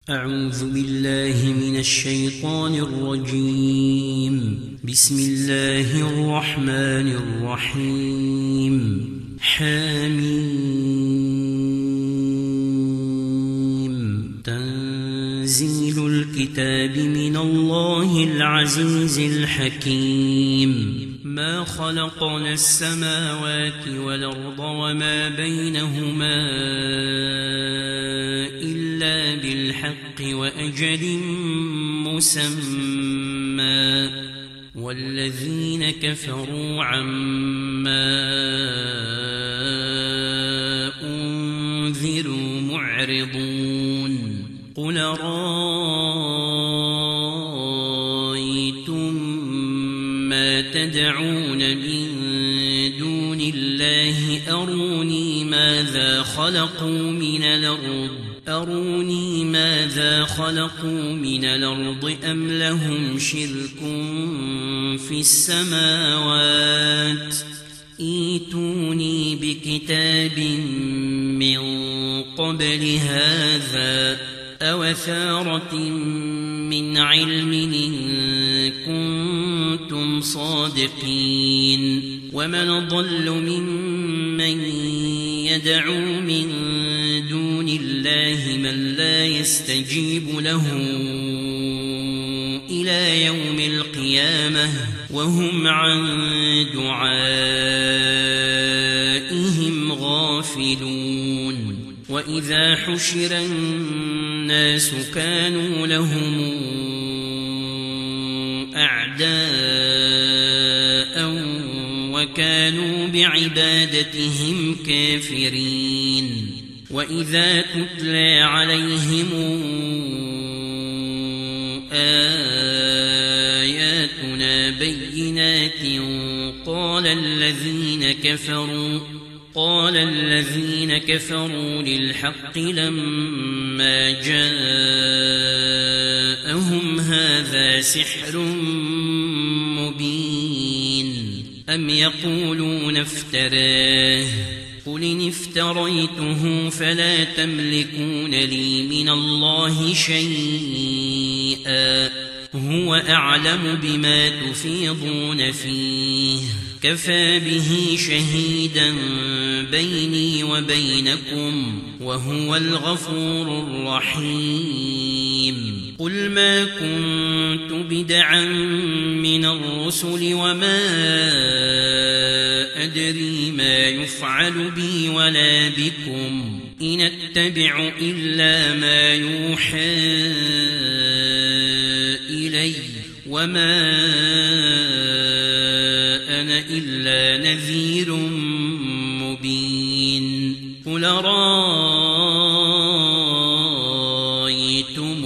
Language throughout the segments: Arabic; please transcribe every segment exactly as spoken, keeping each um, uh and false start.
أعوذ بالله من الشيطان الرجيم. بسم الله الرحمن الرحيم. حميم. تنزيل الكتاب من الله العزيز الحكيم. ما خلقنا السماوات والأرض وما بينهما إلا بالحق وأجل مسمى، والذين كفروا عما أنذروا معرضون. قل رأيتم ما تدعون من دون الله أروني ماذا خلقوا من الأرض أروني ماذا خلقوا من الأرض أم لهم شرك في السماوات. ائتوني بكتاب من قبل هذا أو أثارة من علم إن كنتم صادقين. ومن ضل ممن يدعو من دون الله من لا يستجيب له إلى يوم القيامة وهم عن دعائهم غافلون. وإذا حشر الناس كانوا لهم أعداء وكانوا بعبادتهم كافرين. وإذا تتلى عليهم آياتنا بينات قال الذين كفروا قال الذين كفروا للحق لما جاءهم هذا سحر مبين. أم يقولون افتراه قل إن افتريته فلا تملكون لي من الله شيئا هو أعلم بما تفيضون فيه كفى به شهيدا بيني وبينكم وهو الغفور الرحيم. قل ما كنت بدعا من الرسل وما أدري ما يفعل بي ولا بكم إن أتبع إلا ما يوحى إلي وما أنا إلا نذير مبين. قل رأيتم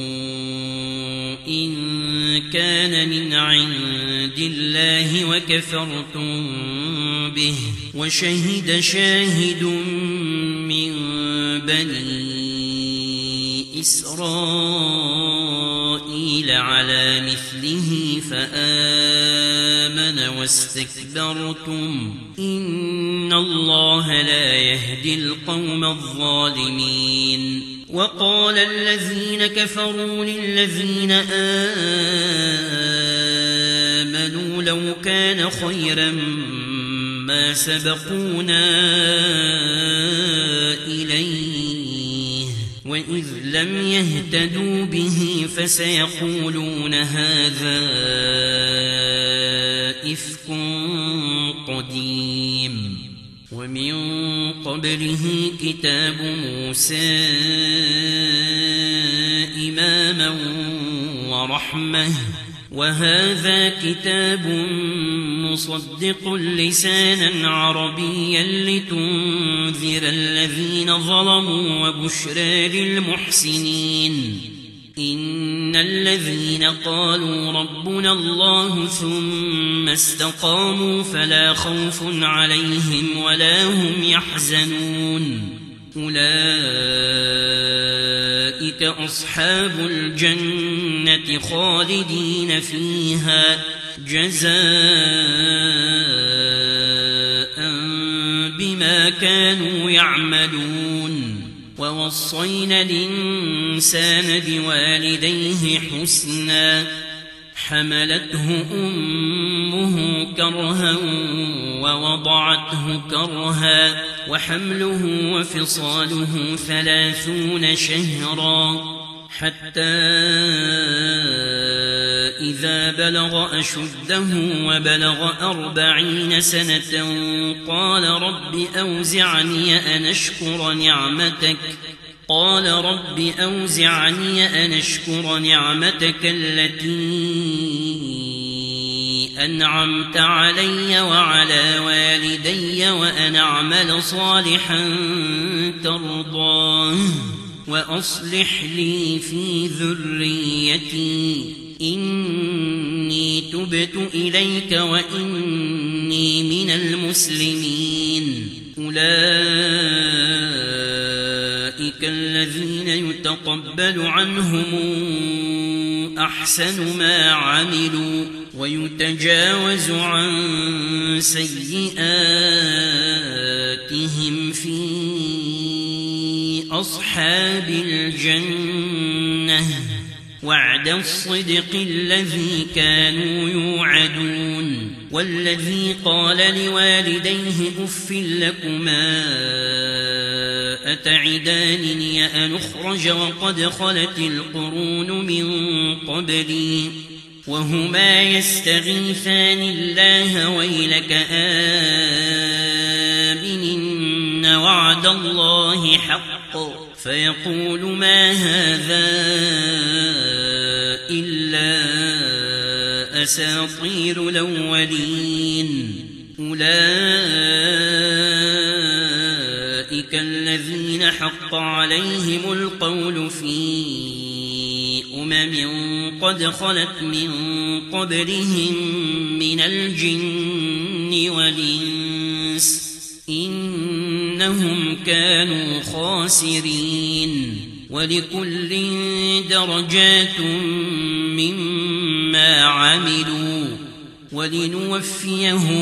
إن كان من عند الله وكفرتم به وشهد شاهد من بني إسرائيل على مثله فآمن واستكبرتم إن الله لا يهدي القوم الظالمين. وقال الذين كفروا للذين آمنوا لو كان خيرا ما سبقونا إليه وإذ لم يهتدوا به فسيقولون هذا إفك قديم. ومن قبله كتاب موسى إماما ورحمة وهذا كتاب مصدق لسانا عربيا لتنذر الذين ظلموا وبشرى للمحسنين. إن الذين قالوا ربنا الله ثم استقاموا فلا خوف عليهم ولا هم يحزنون أولئك أصحاب الجنة خالدين فيها جزاء بما كانوا يعملون. ووصينا الإنسان بوالديه حسنا حملته أمه كرها ووضعته كرها وحمله وفصاله ثلاثون شهرا حتى إذا بلغ أشده وبلغ أربعين سنة قال رب أوزعني أن أشكر نعمتك قال رب أوزعني أن أشكر نعمتك التي أنعمت علي وعلى والدي وأن أعمل صالحا ترضاه وأصلح لي في ذريتي إني تبت إليك وإني من المسلمين. أولئك الذين يتقبل عنهم أحسن ما عملوا ويتجاوز عن سيئاتهم في أصحاب الجنة وعد الصدق الذي كانوا يوعدون. والذي قال لوالديه أف لكما أتعدانني أن أخرج وقد خلت القرون من قبلي وهما يستغيثان الله ويلك آمن إن وعد الله حق فيقول ما هذا إلا أساطير الأولين. أولئك الذين حق عليهم القول في أمم قد خلت من قبلهم من الجن والإنس إنهم كانوا خاسرين. ولكل درجات مما عملوا ولنوفيهم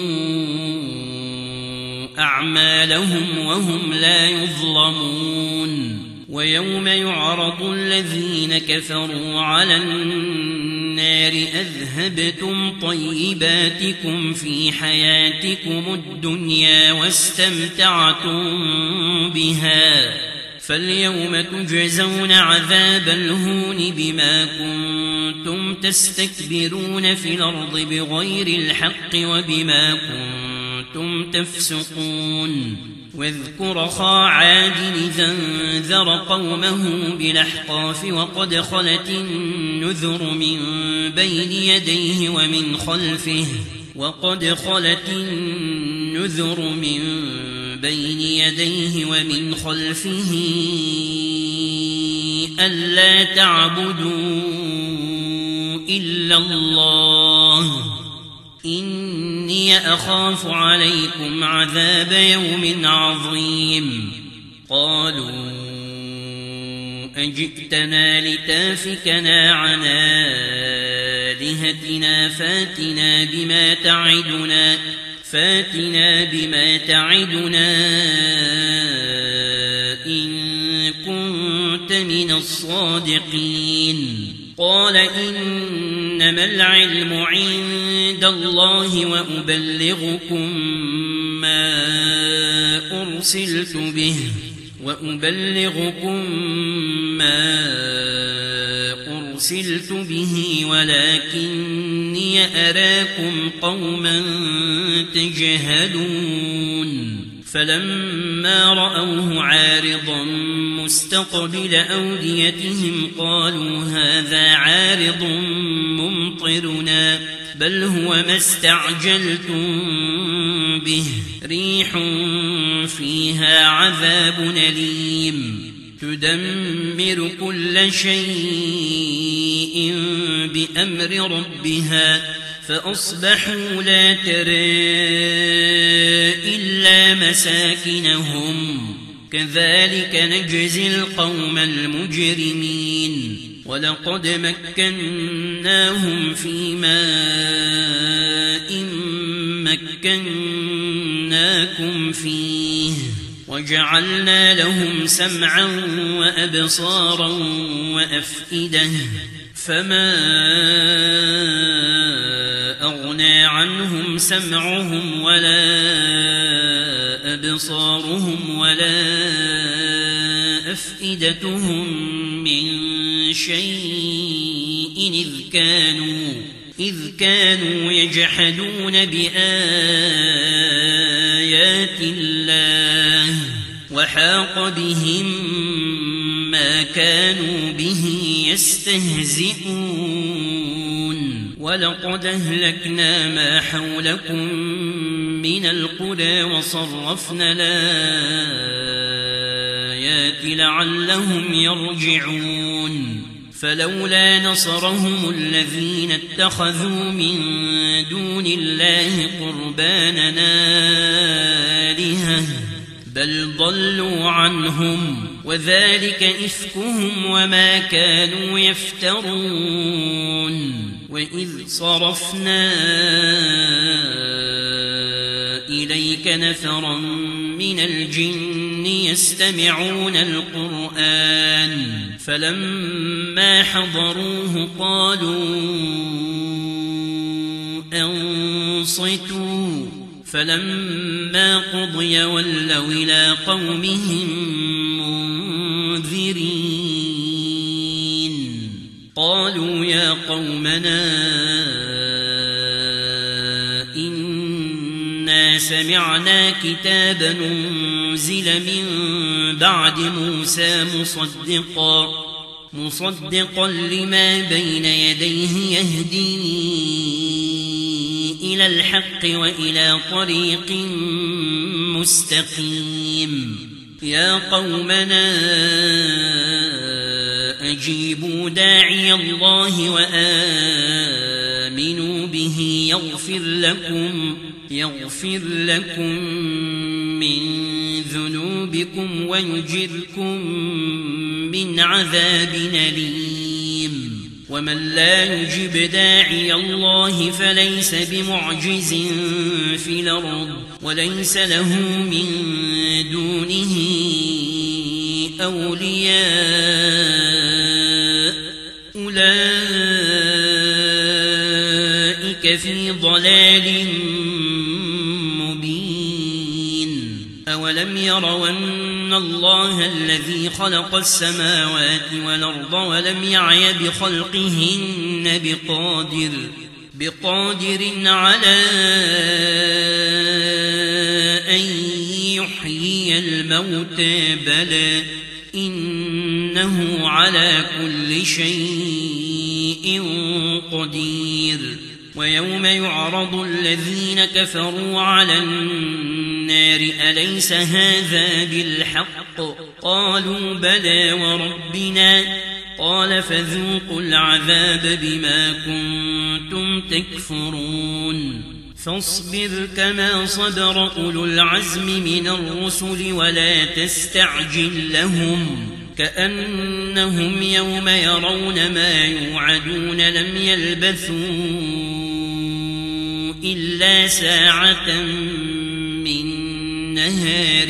أعمالهم وهم لا يظلمون. ويوم يعرض الذين كفروا على النار أذهبتم طيباتكم في حياتكم الدنيا واستمتعتم بها فاليوم تجزون عذاب الهون بما كنتم تستكبرون في الأرض بغير الحق وبما كنتم تفسقون. واذكر أخا عاد إذ أنذر قومه بالأحقاف وقد خلت النذر من بين يديه ومن خلفه وقد خلت النذر من بين يديه ومن خلفه ألا تعبدوا إلا الله إني أخاف عليكم عذاب يوم عظيم. قالوا أجئتنا لتافكنا عن آلهتنا فاتنا بما تعدنا فاتنا بما تعدنا إن كنت من الصادقين. قال إنما العلم عند الله وأبلغكم ما أرسلت به وأبلغكم ما أرسلت به ولكني أراكم قوما تجهلون. فلما رأوه عارضا مستقبل أوديتهم قالوا هذا عارض ممطرنا بل هو ما استعجلتم به ريح فيها عذاب أليم تدمر كل شيء بأمر ربها فأصبحوا لا ترى إلا مساكنهم كذلك نجزي القوم المجرمين. ولقد مكناهم في ماء مكناكم فيه وجعلنا لهم سمعا وأبصارا وأفئدة فما أغنى عنهم سمعهم ولا أبصارهم ولا أفئدتهم من شيء إذ كانوا إذ كانوا يجحدون بآيات الله وحاق بهم ما كانوا به يستهزئون ولقد أهلكنا ما حولكم من القرى وصرفنا الآيات لعلهم يرجعون فلولا نصرهم الذين اتخذوا من دون الله قربانا آلهة بل ضلوا عنهم وذلك إفكهم وما كانوا يفترون وإذ صرفنا إليك نفرا من الجن يستمعون القرآن فلما حضروه قالوا أنصتوا فلما قضي ولوا إلى قومهم منذرين قالوا يا قومنا إنا سمعنا كتابا أنزل من بعد موسى مصدقا مصدقا لما بين يديه يهدي إلى الحق وإلى طريق مستقيم يا قومنا أجيبوا داعي الله وآمنوا به يغفر لكم يغفر لكم من ذنوبكم ويجركم من عذاب أليم ومن لا يجب داعي الله فليس بمعجز في الأرض وليس له من دونه أولياء أولئك في ضلال مبين أولم يروا أن الله الذي خلق السماوات والأرض ولم يعي بخلقهن بقادر بقادر على أن يحيي الموتى بلى إنه على كل شيء قدير ويوم يعرض الذين كفروا على النار أليس هذا بالحق قالوا بلى وربنا قال فذوقوا العذاب بما كنتم تكفرون فاصبر كما صبر أولو العزم من الرسل ولا تستعجل لهم كأنهم يوم يرون ما يوعدون لم يلبثوا إلا ساعة من نهار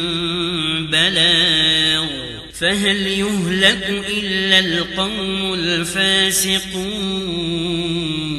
بلاغ فهل يهلك إلا القوم الفاسقون